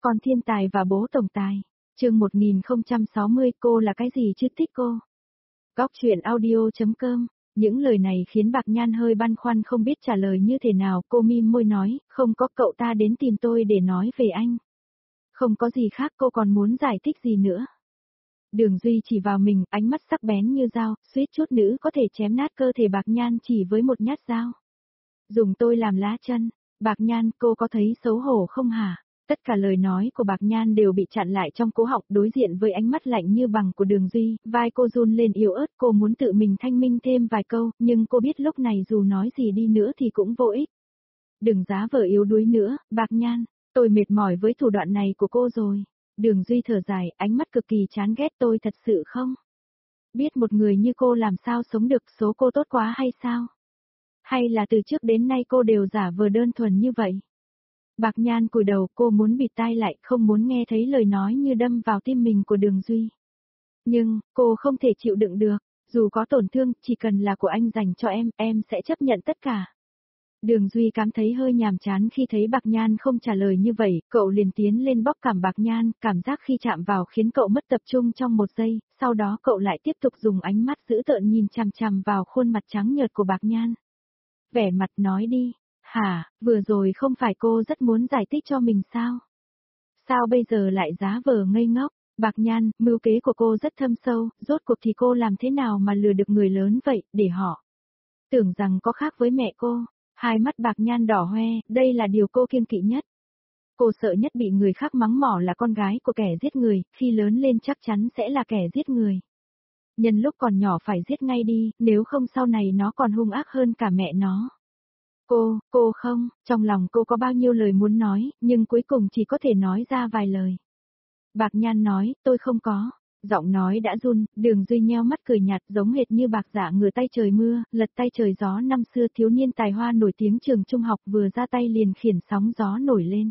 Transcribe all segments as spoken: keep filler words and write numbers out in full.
Con thiên tài và bố tổng tài. Chương một nghìn không trăm sáu mươi, cô là cái gì chứ thích cô? Góc truyện audio chấm com. Những lời này khiến Bạc Nhan hơi băn khoăn không biết trả lời như thế nào, cô mím môi nói, không có, cậu ta đến tìm tôi để nói về anh. Không có gì khác, cô còn muốn giải thích gì nữa? Đường Duy chỉ vào mình, ánh mắt sắc bén như dao, suýt chút nữa có thể chém nát cơ thể Bạc Nhan chỉ với một nhát dao. Dùng tôi làm lá chân. Bạc Nhan, cô có thấy xấu hổ không hả? Tất cả lời nói của Bạc Nhan đều bị chặn lại trong cổ họng, đối diện với ánh mắt lạnh như bằng của Đường Duy, vai cô run lên yếu ớt, cô muốn tự mình thanh minh thêm vài câu, nhưng cô biết lúc này dù nói gì đi nữa thì cũng vô ích. Đừng giá vờ yếu đuối nữa, Bạc Nhan, tôi mệt mỏi với thủ đoạn này của cô rồi. Đường Duy thở dài, ánh mắt cực kỳ chán ghét, tôi thật sự không biết một người như cô làm sao sống được, số cô tốt quá hay sao? Hay là từ trước đến nay cô đều giả vờ đơn thuần như vậy? Bạc Nhan cúi đầu, cô muốn bịt tai lại, không muốn nghe thấy lời nói như đâm vào tim mình của Đường Duy. Nhưng, cô không thể chịu đựng được, dù có tổn thương, chỉ cần là của anh dành cho em, em sẽ chấp nhận tất cả. Đường Duy cảm thấy hơi nhàm chán khi thấy Bạc Nhan không trả lời như vậy, cậu liền tiến lên bóp cằm Bạc Nhan, cảm giác khi chạm vào khiến cậu mất tập trung trong một giây, sau đó cậu lại tiếp tục dùng ánh mắt dữ tợn nhìn chằm chằm vào khuôn mặt trắng nhợt của Bạc Nhan. Vẻ mặt nói đi. Hả, vừa rồi không phải cô rất muốn giải thích cho mình sao? Sao bây giờ lại giá vờ ngây ngốc? Bạc Nhan, mưu kế của cô rất thâm sâu, rốt cuộc thì cô làm thế nào mà lừa được người lớn vậy, để họ tưởng rằng có khác với mẹ cô. Hai mắt Bạc Nhan đỏ hoe, đây là điều cô kiêng kỵ nhất. Cô sợ nhất bị người khác mắng mỏ là con gái của kẻ giết người, khi lớn lên chắc chắn sẽ là kẻ giết người. Nhân lúc còn nhỏ phải giết ngay đi, nếu không sau này nó còn hung ác hơn cả mẹ nó. Cô, cô không, trong lòng cô có bao nhiêu lời muốn nói, nhưng cuối cùng chỉ có thể nói ra vài lời. Bạc Nhan nói, tôi không có. Giọng nói đã run, Đường Duy nheo mắt cười nhạt giống hệt như Bạc Dạ ngửa tay trời mưa, lật tay trời gió năm xưa thiếu niên tài hoa nổi tiếng trường trung học vừa ra tay liền khiển sóng gió nổi lên.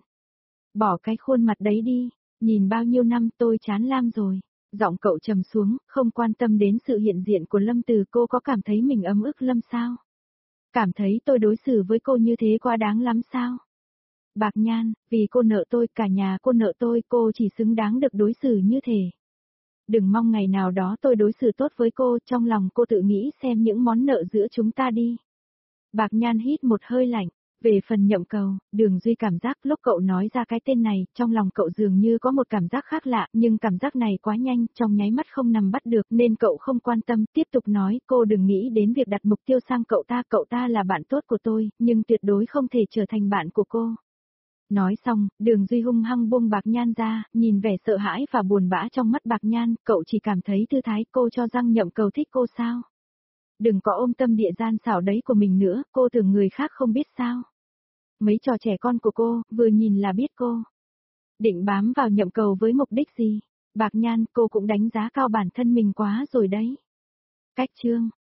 Bỏ cái khuôn mặt đấy đi, nhìn bao nhiêu năm tôi chán lam rồi. Giọng cậu trầm xuống, không quan tâm đến sự hiện diện của Lâm Từ, cô có cảm thấy mình ấm ức Lâm sao? Cảm thấy tôi đối xử với cô như thế quá đáng lắm sao? Bạc Nhan, vì cô nợ tôi, cả nhà cô nợ tôi, cô chỉ xứng đáng được đối xử như thế. Đừng mong ngày nào đó tôi đối xử tốt với cô, trong lòng cô tự nghĩ xem những món nợ giữa chúng ta đi. Bạc Nhan hít một hơi lạnh. Về phần Nhậm Cầu, Đường Duy cảm giác lúc cậu nói ra cái tên này, trong lòng cậu dường như có một cảm giác khác lạ, nhưng cảm giác này quá nhanh, trong nháy mắt không nắm bắt được nên cậu không quan tâm, tiếp tục nói, cô đừng nghĩ đến việc đặt mục tiêu sang cậu ta, cậu ta là bạn tốt của tôi, nhưng tuyệt đối không thể trở thành bạn của cô. Nói xong, Đường Duy hung hăng buông Bạc Nhan ra, nhìn vẻ sợ hãi và buồn bã trong mắt Bạc Nhan, cậu chỉ cảm thấy thư thái, cô cho rằng Nhậm Cầu thích cô sao? Đừng có ôm tâm địa gian xảo đấy của mình nữa, cô tưởng người khác không biết sao? Mấy trò trẻ con của cô, vừa nhìn là biết cô định bám vào Nhậm Cầu với mục đích gì? Bạc Nhan, cô cũng đánh giá cao bản thân mình quá rồi đấy. Cách chương